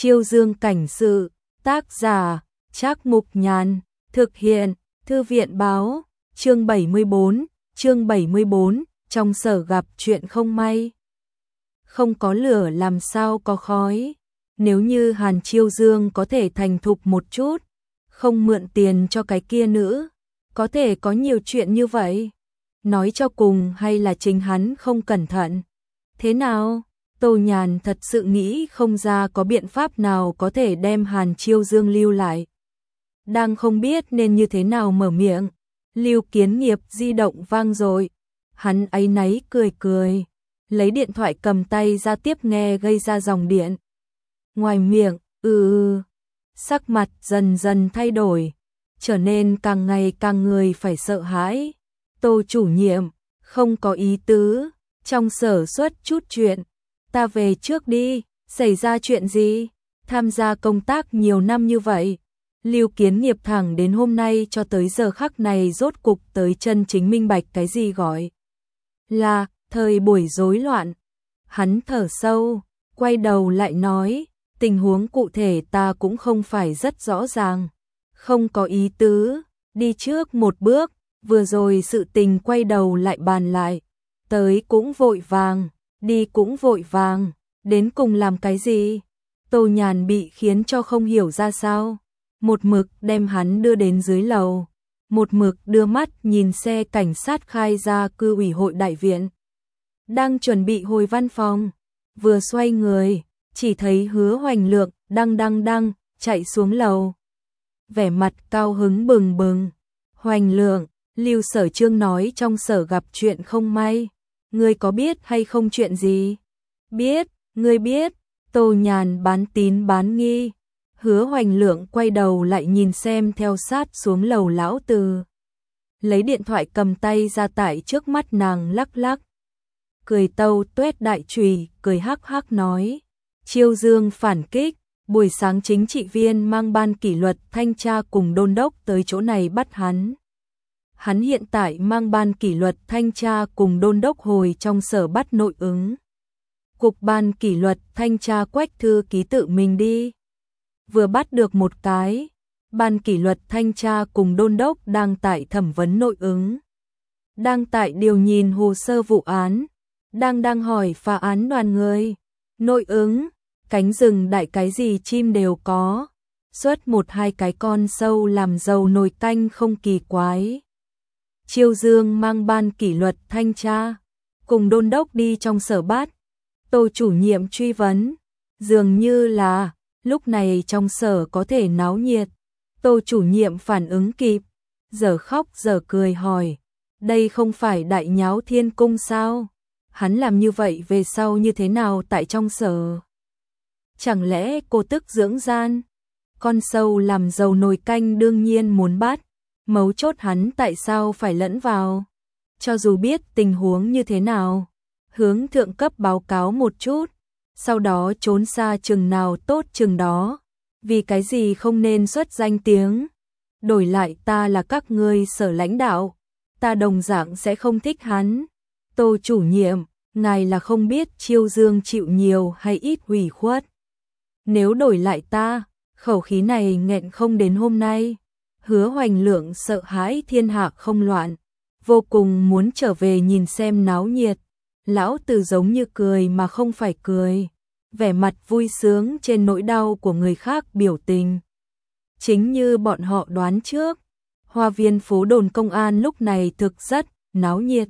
Chiêu Dương cảnh sự, tác giả, Trác Mục Nhàn, thực hiện, Thư viện báo, chương 74, trong sở gặp chuyện không may. Không có lửa làm sao có khói, nếu như Hàn Chiêu Dương có thể thành thục một chút, không mượn tiền cho cái kia nữ, có thể có nhiều chuyện như vậy. Nói cho cùng hay là chính hắn không cẩn thận. Thế nào? Tô Nhàn thật sự nghĩ không ra có biện pháp nào có thể đem Hàn Chiêu Dương lưu lại. Đang không biết nên như thế nào mở miệng, Lưu Kiến Nghiệp di động vang rồi. Hắn áy náy cười, lấy điện thoại cầm tay ra tiếp nghe gây ra dòng điện. Ngoài miệng, sắc mặt dần dần thay đổi, trở nên càng ngày càng người phải sợ hãi. Tô chủ nhiệm, không có ý tứ, trong sở xuất chút chuyện, ta về trước đi, xảy ra chuyện gì? Tham gia công tác nhiều năm như vậy, Lưu Kiến Nghiệp thẳng đến hôm nay cho tới giờ khắc này rốt cục tới chân chính minh bạch cái gì gọi là thời buổi rối loạn. Hắn thở sâu, quay đầu lại nói, tình huống cụ thể ta cũng không phải rất rõ ràng, không có ý tứ, đi trước một bước, vừa rồi sự tình quay đầu lại bàn lại, tới cũng vội vàng, đi cũng vội vàng, đến cùng làm cái gì? Tô Nhàn bị khiến cho không hiểu ra sao, một mực đem hắn đưa đến dưới lầu, một mực đưa mắt nhìn xe cảnh sát khai ra cư ủy hội đại viện. Đang chuẩn bị hồi văn phòng, vừa xoay người, chỉ thấy Hứa Hoành Lượng đăng chạy xuống lầu. Vẻ mặt cao hứng bừng bừng. Hoành Lượng, Lưu Sở Trương nói trong sở gặp chuyện không may. Ngươi có biết hay không chuyện gì? Biết, ngươi biết. Tô Nhàn bán tín bán nghi. Hứa Hoành Lượng quay đầu lại nhìn xem theo sát xuống lầu lão Từ. Lấy điện thoại cầm tay ra tại trước mắt nàng lắc lắc. Cười tâu tuét đại chùy, cười hắc hắc nói. Chiêu Dương phản kích, buổi sáng chính trị viên mang ban kỷ luật thanh tra cùng đôn đốc tới chỗ này bắt hắn. Hắn hiện tại mang ban kỷ luật thanh tra cùng đôn đốc hồi trong sở bắt nội ứng. Cục ban kỷ luật thanh tra Quách thư ký tự mình đi. Vừa bắt được một cái, ban kỷ luật thanh tra cùng đôn đốc đang tại thẩm vấn nội ứng. Đang tại điều nhìn hồ sơ vụ án, đang hỏi phá án đoàn người. Nội ứng, cánh rừng đại cái gì chim đều có, xuất một hai cái con sâu làm dầu nồi canh không kỳ quái. Chiêu Dương mang ban kỷ luật thanh tra, cùng đôn đốc đi trong sở bắt. Tô chủ nhiệm truy vấn, dường như là lúc này trong sở có thể náo nhiệt. Tô chủ nhiệm phản ứng kịp, giờ khóc giờ cười hỏi, đây không phải đại nháo thiên cung sao? Hắn làm như vậy về sau như thế nào tại trong sở? Chẳng lẽ cô tức dưỡng gian? Con sâu làm dầu nồi canh đương nhiên muốn bắt, mấu chốt hắn tại sao phải lẫn vào? Cho dù biết tình huống như thế nào, hướng thượng cấp báo cáo một chút, sau đó trốn xa chừng nào tốt chừng đó, vì cái gì không nên xuất danh tiếng? Đổi lại ta là các ngươi sở lãnh đạo, ta đồng dạng sẽ không thích hắn. Tô chủ nhiệm, ngài là không biết Chiêu Dương chịu nhiều hay ít ủy khuất. Nếu đổi lại ta, khẩu khí này nghẹn không đến hôm nay. Hứa Hoành Lượng sợ hãi thiên hạ không loạn, vô cùng muốn trở về nhìn xem náo nhiệt. Lão Từ giống như cười mà không phải cười, vẻ mặt vui sướng trên nỗi đau của người khác biểu tình. Chính như bọn họ đoán trước, hoa viên phố đồn công an lúc này thực rất náo nhiệt.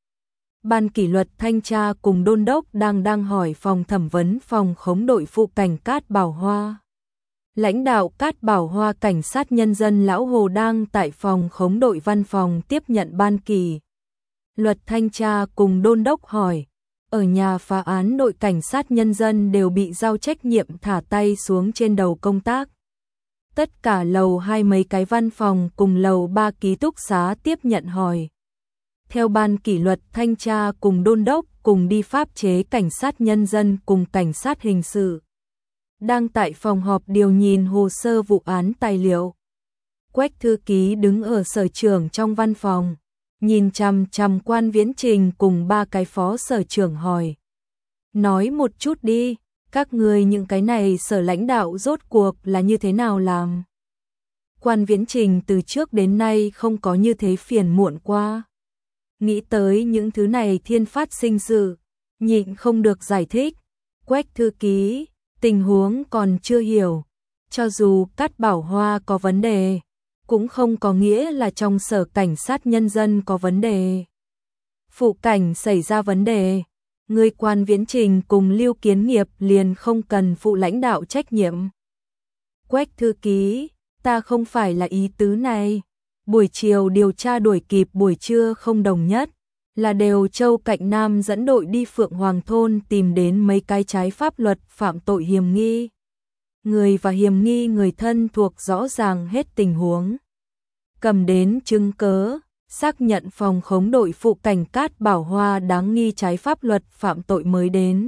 Ban kỷ luật thanh tra cùng đôn đốc đang hỏi phòng thẩm vấn phòng khống đội phụ cảnh Cát Bảo Hoa. Lãnh đạo Cát Bảo Hoa cảnh sát nhân dân Lão Hồ đang tại phòng khống đội văn phòng tiếp nhận ban kỷ luật thanh tra cùng đôn đốc hỏi. Ở nhà phá án đội cảnh sát nhân dân đều bị giao trách nhiệm thả tay xuống trên đầu công tác. Tất cả lầu 2 mấy cái văn phòng cùng lầu 3 ký túc xá tiếp nhận hỏi. Theo ban kỷ luật thanh tra cùng đôn đốc cùng đi pháp chế cảnh sát nhân dân cùng cảnh sát hình sự. Đang tại phòng họp điều nhìn hồ sơ vụ án tài liệu. Quách thư ký đứng ở sở trưởng trong văn phòng, nhìn chằm chằm Quan Viễn Trình cùng 3 cái phó sở trưởng hỏi. Nói một chút đi, Các ngươi những cái này sở lãnh đạo rốt cuộc là như thế nào làm? Quan Viễn Trình từ trước đến nay không có như thế phiền muộn qua. Nghĩ tới những thứ này thiên phát sinh sự, nhịn không được giải thích. Quách thư ký, tình huống còn chưa hiểu. Cho dù Cát Bảo Hoa có vấn đề, cũng không có nghĩa là trong sở cảnh sát nhân dân có vấn đề. Phụ cảnh xảy ra vấn đề, người Quan Viễn Trình cùng Lưu Kiến Nghiệp liền không cần phụ lãnh đạo trách nhiệm. Quách thư ký, ta không phải là ý tứ này. Buổi chiều điều tra đuổi kịp buổi trưa không đồng nhất, là đều Châu Cạnh Nam dẫn đội đi Phượng Hoàng thôn tìm đến mấy cái trái pháp luật phạm tội hiểm nghi. Người và hiểm nghi người thân thuộc rõ ràng hết tình huống. Cầm đến chứng cớ, xác nhận phòng khống đội phụ cảnh Cát Bảo Hoa đáng nghi trái pháp luật phạm tội mới đến.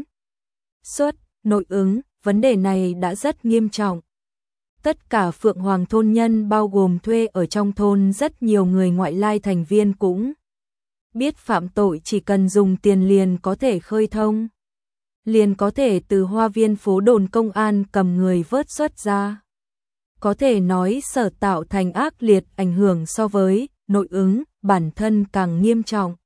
Nội ứng, vấn đề này đã rất nghiêm trọng. Tất cả Phượng Hoàng thôn nhân bao gồm thuê ở trong thôn rất nhiều người ngoại lai thành viên cũng biết phạm tội chỉ cần dùng tiền liền có thể khơi thông. Liền có thể từ Hoa Viên phố đồn công an cầm người vớt xuất ra. Có thể nói sở tạo thành ác liệt ảnh hưởng so với nội ứng bản thân càng nghiêm trọng.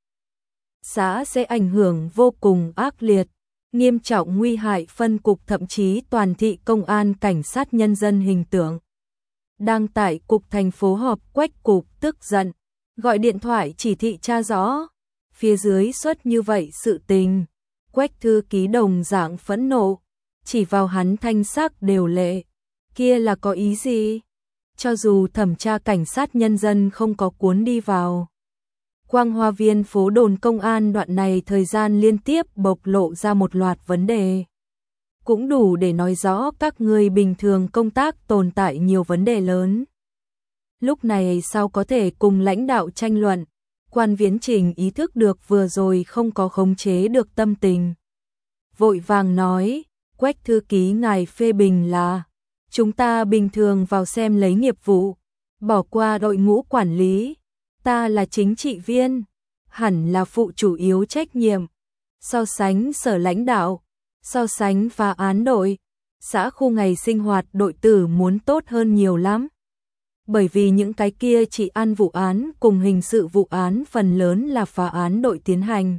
Xã sẽ ảnh hưởng vô cùng ác liệt, nghiêm trọng nguy hại phân cục thậm chí toàn thị công an cảnh sát nhân dân hình tượng. Đang tại cục thành phố họp Quách cục tức giận, gọi điện thoại chỉ thị tra rõ. Phía dưới xuất như vậy sự tình. Quách thư ký đồng dạng phẫn nộ, chỉ vào hắn thanh sắc đều lệ. Kia là có ý gì? Cho dù thẩm tra cảnh sát nhân dân không có cuốn đi vào. Quang Hoa Viên phố đồn công an đoạn này thời gian liên tiếp bộc lộ ra một loạt vấn đề. Cũng đủ để nói rõ các người bình thường công tác tồn tại nhiều vấn đề lớn. Lúc này sao có thể cùng lãnh đạo tranh luận? Quan Viễn Trình ý thức được vừa rồi không có khống chế được tâm tình. Vội vàng nói, Quách thư ký ngài phê bình là, chúng ta bình thường vào xem lấy nghiệp vụ, bỏ qua đội ngũ quản lý, ta là chính trị viên, hẳn là phụ chủ yếu trách nhiệm. So sánh sở lãnh đạo, so sánh phá án đội, xã khu ngày sinh hoạt đội tử muốn tốt hơn nhiều lắm. Bởi vì những cái kia chỉ ăn vụ án cùng hình sự vụ án phần lớn là phá án đội tiến hành.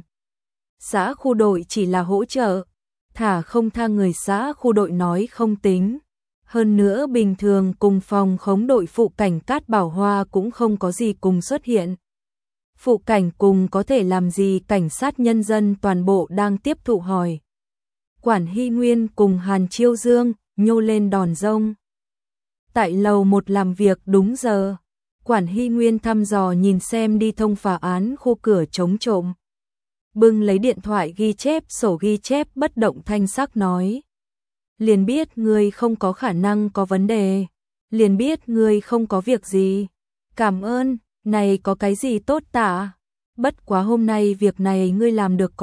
Xã khu đội chỉ là hỗ trợ, thả không tha người xã khu đội nói không tính. Hơn nữa bình thường cùng phòng khống đội phụ cảnh Cát Bảo Hoa cũng không có gì cùng xuất hiện. Phụ cảnh cùng có thể làm gì cảnh sát nhân dân toàn bộ đang tiếp thụ hỏi. Quản Hy Nguyên cùng Hàn Chiêu Dương nhô lên đòn rông. Tại lầu 1 làm việc đúng giờ, Quản Hy Nguyên thăm dò nhìn xem đi thông phá án khu cửa chống trộm. Bưng lấy điện thoại ghi chép sổ ghi chép bất động thanh sắc nói. Liền biết ngươi không có khả năng có vấn đề, liền biết ngươi không có việc gì. Cảm ơn, này có cái gì tốt tả? Bất quá hôm nay việc này ngươi làm được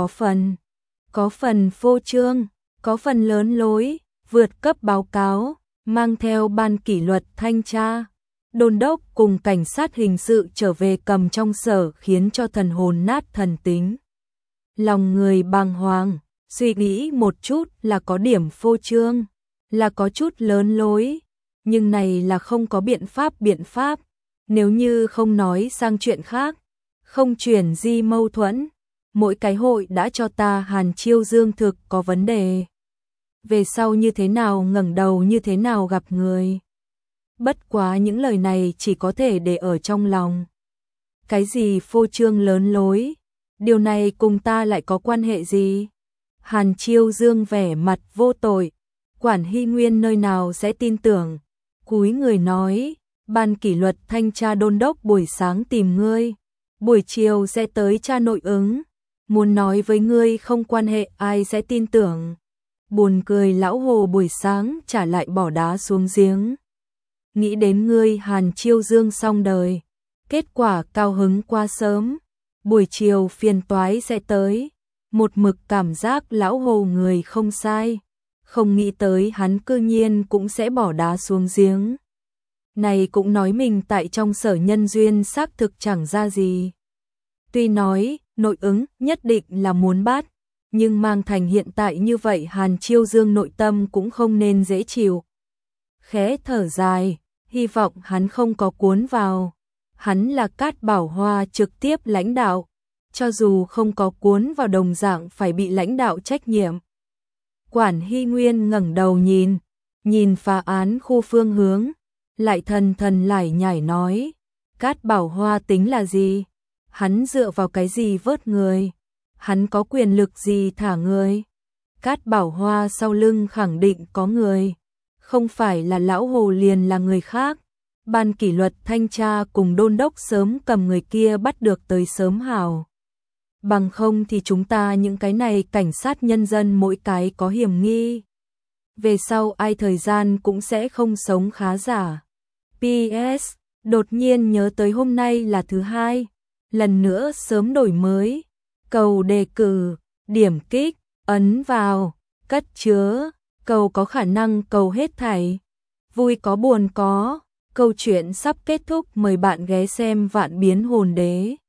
có phần phô trương, có phần lớn lối, vượt cấp báo cáo, mang theo ban kỷ luật thanh tra, đôn đốc cùng cảnh sát hình sự trở về cầm trong sở khiến cho thần hồn nát thần tính. Lòng người bàng hoàng, suy nghĩ một chút là có điểm phô trương, là có chút lớn lối, nhưng này là không có biện pháp, nếu như không nói sang chuyện khác, không chuyển di mâu thuẫn, mỗi cái hội đã cho ta Hàn Chiêu Dương thực có vấn đề. Về sau như thế nào ngẩng đầu như thế nào gặp người. Bất quá những lời này chỉ có thể để ở trong lòng. Cái gì phô trương lớn lối, điều này cùng ta lại có quan hệ gì? Hàn Chiêu Dương vẻ mặt vô tội, Quản Hy Nguyên nơi nào sẽ tin tưởng. Cúi người nói, ban kỷ luật thanh tra đôn đốc buổi sáng tìm ngươi, buổi chiều sẽ tới tra nội ứng, muốn nói với ngươi không quan hệ ai sẽ tin tưởng. Buồn cười lão Hồ buổi sáng trả lại bỏ đá xuống giếng. Nghĩ đến ngươi Hàn Chiêu Dương xong đời, kết quả cao hứng qua sớm, buổi chiều phiền toái sẽ tới. Một mực cảm giác lão Hồ người không sai, không nghĩ tới hắn cư nhiên cũng sẽ bỏ đá xuống giếng. Này cũng nói mình tại trong sở nhân duyên xác thực chẳng ra gì. Tuy nói nội ứng nhất định là muốn bắt, nhưng mang thành hiện tại như vậy Hàn Chiêu Dương nội tâm cũng không nên dễ chịu. Khẽ thở dài, hy vọng hắn không có cuốn vào. Hắn là Cát Bảo Hoa trực tiếp lãnh đạo, cho dù không có cuốn vào đồng dạng phải bị lãnh đạo trách nhiệm. Quản Hy Nguyên ngẩng đầu nhìn phá án khu phương hướng, lại thần thần lải nhải nói, Cát Bảo Hoa tính là gì? Hắn dựa vào cái gì vớt người? Hắn có quyền lực gì thả người? Cát Bảo Hoa sau lưng khẳng định có người, không phải là lão hồ liền là người khác. Ban kỷ luật thanh tra cùng đôn đốc sớm cầm người kia bắt được tới sớm hào. Bằng không thì chúng ta những cái này cảnh sát nhân dân mỗi cái có hiểm nghi. Về sau ai thời gian cũng sẽ không sống khá giả. PS, đột nhiên nhớ tới hôm nay là thứ hai, lần nữa sớm đổi mới. Cầu đề cử, điểm kích, ấn vào, cất chứa, cầu có khả năng cầu hết thảy. Vui có buồn có, câu chuyện sắp kết thúc, mời bạn ghé xem Vạn Biến Hồn Đế.